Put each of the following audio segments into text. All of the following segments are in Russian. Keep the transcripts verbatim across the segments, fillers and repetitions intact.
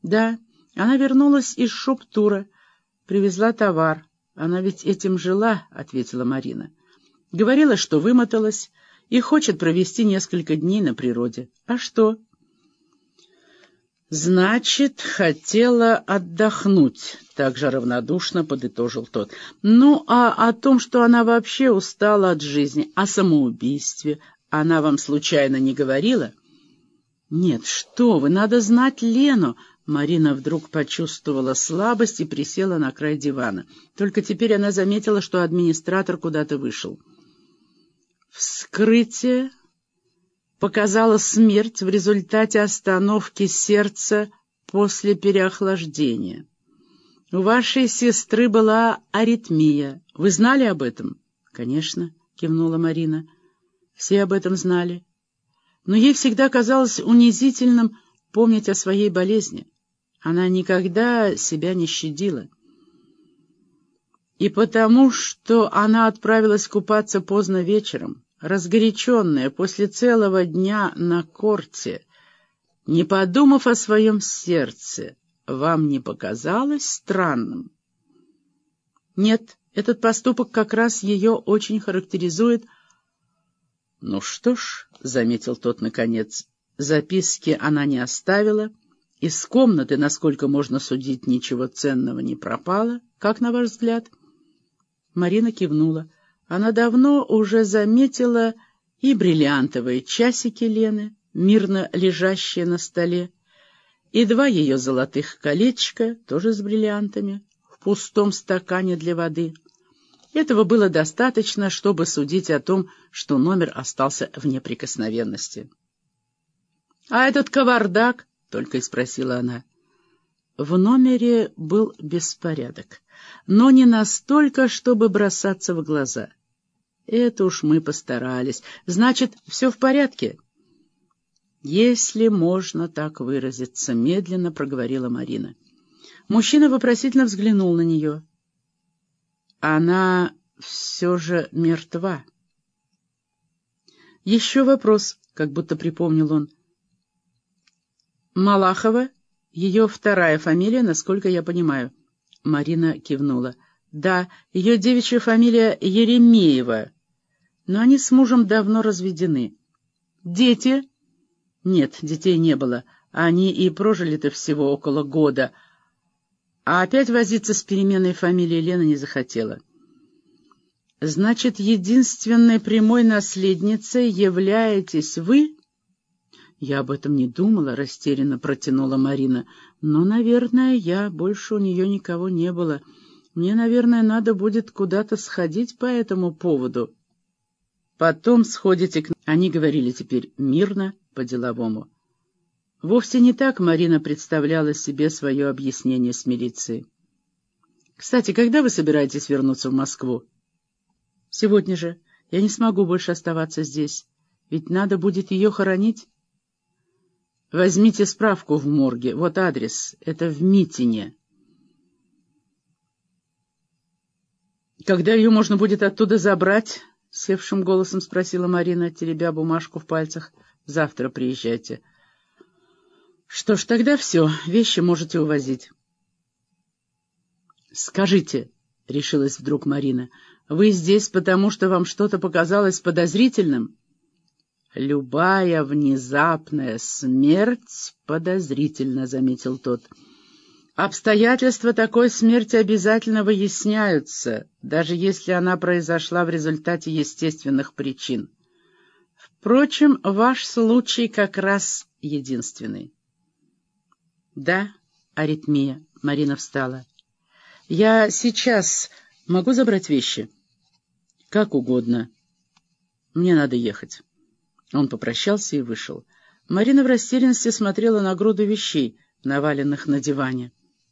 Да, она вернулась из шоп-тура, привезла товар. Она ведь этим жила, — ответила Марина. Говорила, что вымоталась и хочет провести несколько дней на природе. А что? Значит, хотела отдохнуть, — также равнодушно подытожил тот. Ну, а о том, что она вообще устала от жизни, о самоубийстве, она вам случайно не говорила? Нет, что вы, надо знать Лену. Марина вдруг почувствовала слабость и присела на край дивана. Только теперь она заметила, что администратор куда-то вышел. Вскрытие показало смерть в результате остановки сердца после переохлаждения. У вашей сестры была аритмия. Вы знали об этом? Конечно, кивнула Марина. Все об этом знали. Но ей всегда казалось унизительным помнить о своей болезни. Она никогда себя не щадила. И потому, что она отправилась купаться поздно вечером, разгоряченная после целого дня на корте, не подумав о своем сердце, вам не показалось странным? Нет, этот поступок как раз ее очень характеризует. Ну что ж, — заметил тот наконец, — записки она не оставила. Из комнаты, насколько можно судить, ничего ценного не пропало. Как на ваш взгляд? Марина кивнула. Она давно уже заметила и бриллиантовые часики Лены, мирно лежащие на столе, и два ее золотых колечка, тоже с бриллиантами, в пустом стакане для воды. Этого было достаточно, чтобы судить о том, что номер остался в неприкосновенности. — А этот кавардак? — только и спросила она. В номере был беспорядок, но не настолько, чтобы бросаться в глаза. Это уж мы постарались. Значит, все в порядке? Если можно так выразиться, — медленно проговорила Марина. Мужчина вопросительно взглянул на нее. Она все же мертва. Еще вопрос, как будто припомнил он. Малахова, ее вторая фамилия, насколько я понимаю. Марина кивнула. Да, ее девичья фамилия Еремеева, но они с мужем давно разведены. Дети? Нет, детей не было. Они и прожили-то всего около года. А опять возиться с переменной фамилией Лена не захотела. Значит, единственной прямой наследницей являетесь вы? Я об этом не думала, — растерянно протянула Марина. Но, наверное, я, больше у нее никого не было. Мне, наверное, надо будет куда-то сходить по этому поводу. Потом сходите к... Они говорили теперь мирно, по-деловому. Вовсе не так Марина представляла себе свое объяснение с милицией. Кстати, когда вы собираетесь вернуться в Москву? Сегодня же. Я не смогу больше оставаться здесь. Ведь надо будет ее хоронить. Возьмите справку в морге. Вот адрес. Это в Митине. Когда ее можно будет оттуда забрать? — севшим голосом спросила Марина, теребя бумажку в пальцах. — Завтра приезжайте. — Что ж, тогда все. Вещи можете увозить. — Скажите, — решилась вдруг Марина, — вы здесь потому, что вам что-то показалось подозрительным? — Любая внезапная смерть подозрительна, — заметил тот. Обстоятельства такой смерти обязательно выясняются, даже если она произошла в результате естественных причин. Впрочем, ваш случай как раз единственный. Да, аритмия. Марина встала. Я сейчас могу забрать вещи? Как угодно. Мне надо ехать. Он попрощался и вышел. Марина в растерянности смотрела на груду вещей, наваленных на диване.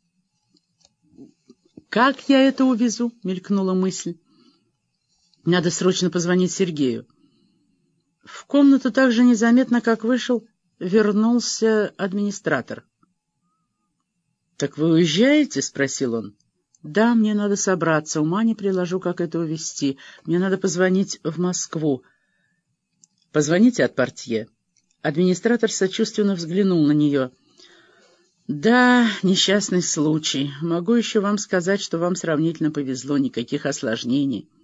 «Как я это увезу?» — мелькнула мысль. «Надо срочно позвонить Сергею». В комнату так же незаметно, как вышел, вернулся администратор. «Так вы уезжаете?» — спросил он. «Да, мне надо собраться, ума не приложу, как это увезти. Мне надо позвонить в Москву». «Позвоните от портье». Администратор сочувственно взглянул на нее. Да, несчастный случай. Могу еще вам сказать, что вам сравнительно повезло, никаких осложнений.